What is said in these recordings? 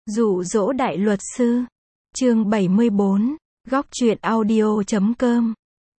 Dụ dỗ đại luật sư. Chương 74. Góc truyện audio.com.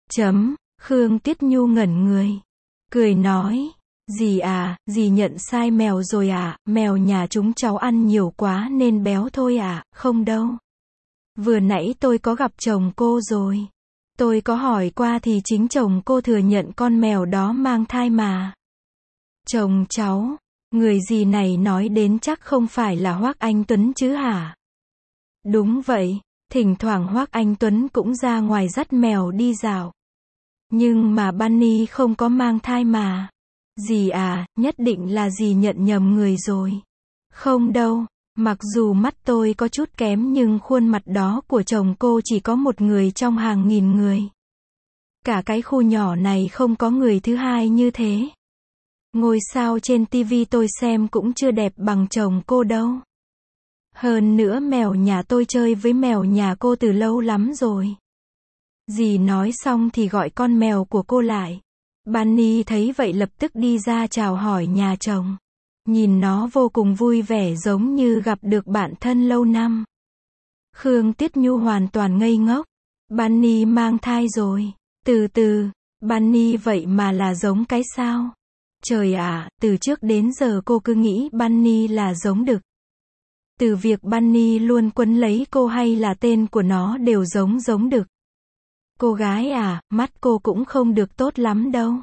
Khương Tiết Nhu ngẩn người. Cười nói. Dì à, dì nhận sai mèo rồi à, mèo nhà chúng cháu ăn nhiều quá nên béo thôi à, không đâu. Vừa nãy tôi có gặp chồng cô rồi. Tôi có hỏi qua thì chính chồng cô thừa nhận con mèo đó mang thai mà. Chồng cháu, người dì này nói đến chắc không phải là Hoác Anh Tuấn chứ hả? Đúng vậy, thỉnh thoảng Hoác Anh Tuấn cũng ra ngoài dắt mèo đi dạo. Nhưng mà Bunny không có mang thai mà. Dì à, nhất định là dì nhận nhầm người rồi. Không đâu, mặc dù mắt tôi có chút kém nhưng khuôn mặt đó của chồng cô chỉ có một người trong hàng nghìn người. Cả cái khu nhỏ này không có người thứ hai như thế. Ngôi sao trên TV tôi xem cũng chưa đẹp bằng chồng cô đâu. Hơn nữa mèo nhà tôi chơi với mèo nhà cô từ lâu lắm rồi. Dì nói xong thì gọi con mèo của cô lại. Bunny thấy vậy lập tức đi ra chào hỏi nhà chồng. Nhìn nó vô cùng vui vẻ giống như gặp được bạn thân lâu năm. Khương Tiết Nhu hoàn toàn ngây ngốc. Bunny mang thai rồi. Từ từ, Bunny vậy mà là giống cái sao? Trời ạ, từ trước đến giờ cô cứ nghĩ Bunny là giống đực. Từ việc Bunny luôn quấn lấy cô hay là tên của nó đều giống đực. Cô gái à, mắt cô cũng không được tốt lắm đâu.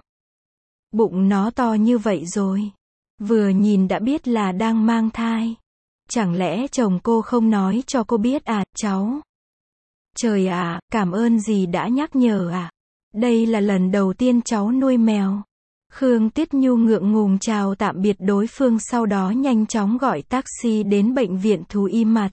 Bụng nó to như vậy rồi. Vừa nhìn đã biết là đang mang thai. Chẳng lẽ chồng cô không nói cho cô biết à, cháu? Trời ạ, cảm ơn dì đã nhắc nhở à. Đây là lần đầu tiên cháu nuôi mèo. Khương Tiết Nhu ngượng ngùng chào tạm biệt đối phương sau đó nhanh chóng gọi taxi đến bệnh viện thú y mặt.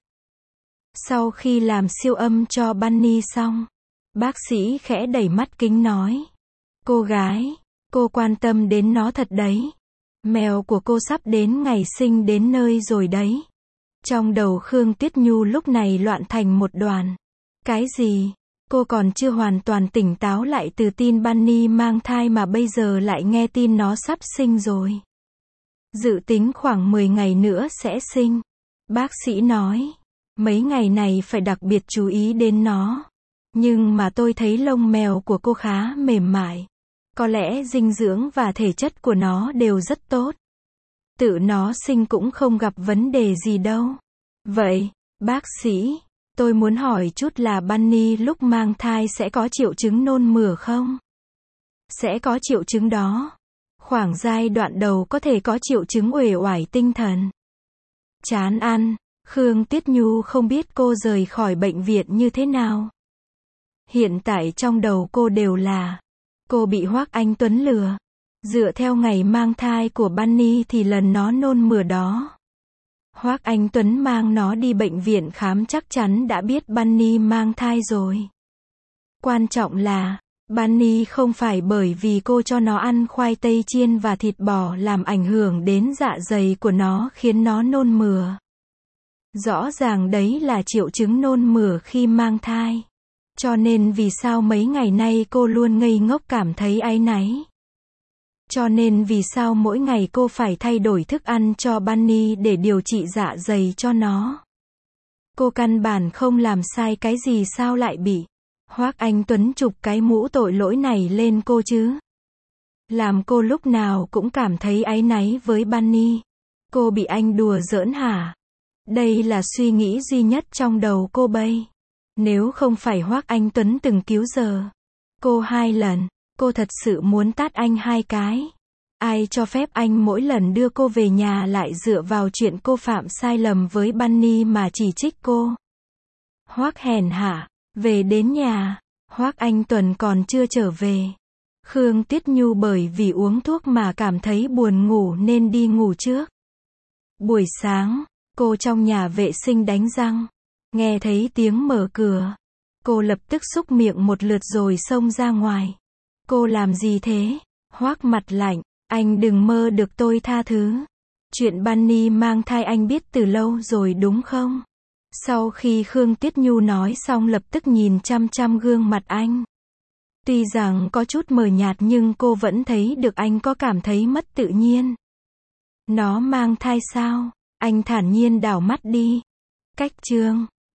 Sau khi làm siêu âm cho Bunny xong, bác sĩ khẽ đẩy mắt kính nói. Cô gái, cô quan tâm đến nó thật đấy. Mèo của cô sắp đến ngày sinh đến nơi rồi đấy. Trong đầu Khương Tiết Nhu lúc này loạn thành một đoàn. Cái gì? Cô còn chưa hoàn toàn tỉnh táo lại từ tin Bunny mang thai mà bây giờ lại nghe tin nó sắp sinh rồi. Dự tính khoảng 10 ngày nữa sẽ sinh. Bác sĩ nói, mấy ngày này phải đặc biệt chú ý đến nó. Nhưng mà tôi thấy lông mèo của cô khá mềm mại. Có lẽ dinh dưỡng và thể chất của nó đều rất tốt. Tự nó sinh cũng không gặp vấn đề gì đâu. Vậy, bác sĩ, tôi muốn hỏi chút là Bunny lúc mang thai sẽ có triệu chứng nôn mửa không? Sẽ có triệu chứng đó. Khoảng giai đoạn đầu có thể có triệu chứng uể oải tinh thần. Chán ăn, Khương Tiết Nhu không biết cô rời khỏi bệnh viện như thế nào. Hiện tại trong đầu cô đều là cô bị Hoác Anh Tuấn lừa. Dựa theo ngày mang thai của Bunny thì lần nó nôn mửa đó. Hoác Anh Tuấn mang nó đi bệnh viện khám chắc chắn đã biết Bunny mang thai rồi. Quan trọng là, Bunny không phải bởi vì cô cho nó ăn khoai tây chiên và thịt bò làm ảnh hưởng đến dạ dày của nó khiến nó nôn mửa. Rõ ràng đấy là triệu chứng nôn mửa khi mang thai. Cho nên vì sao mấy ngày nay cô luôn ngây ngốc cảm thấy áy náy. Cho nên vì sao mỗi ngày cô phải thay đổi thức ăn cho Bunny để điều trị dạ dày cho nó. Cô căn bản không làm sai cái gì sao lại bị Hoác Anh Tuấn chụp cái mũ tội lỗi này lên cô chứ. Làm cô lúc nào cũng cảm thấy áy náy với Bunny. Cô bị anh đùa giỡn hả? Đây là suy nghĩ duy nhất trong đầu cô bây. Nếu không phải Hoác Anh Tuấn từng cứu giờ cô 2 lần, cô thật sự muốn tát anh 2 cái. Ai cho phép anh mỗi lần đưa cô về nhà lại dựa vào chuyện cô phạm sai lầm với Bunny mà chỉ trích cô. Hoác hèn hạ, về đến nhà, Hoác Anh Tuấn còn chưa trở về. Khương Tiết Nhu bởi vì uống thuốc mà cảm thấy buồn ngủ nên đi ngủ trước. Buổi sáng, cô trong nhà vệ sinh đánh răng. Nghe thấy tiếng mở cửa. Cô lập tức xúc miệng một lượt rồi xông ra ngoài. Cô làm gì thế? Hoác mặt lạnh. Anh đừng mơ được tôi tha thứ. Chuyện Bunny mang thai anh biết từ lâu rồi đúng không? Sau khi Khương Tiết Nhu nói xong lập tức nhìn chăm chăm gương mặt anh. Tuy rằng có chút mờ nhạt nhưng cô vẫn thấy được anh có cảm thấy mất tự nhiên. Nó mang thai sao? Anh thản nhiên đảo mắt đi. Cách chương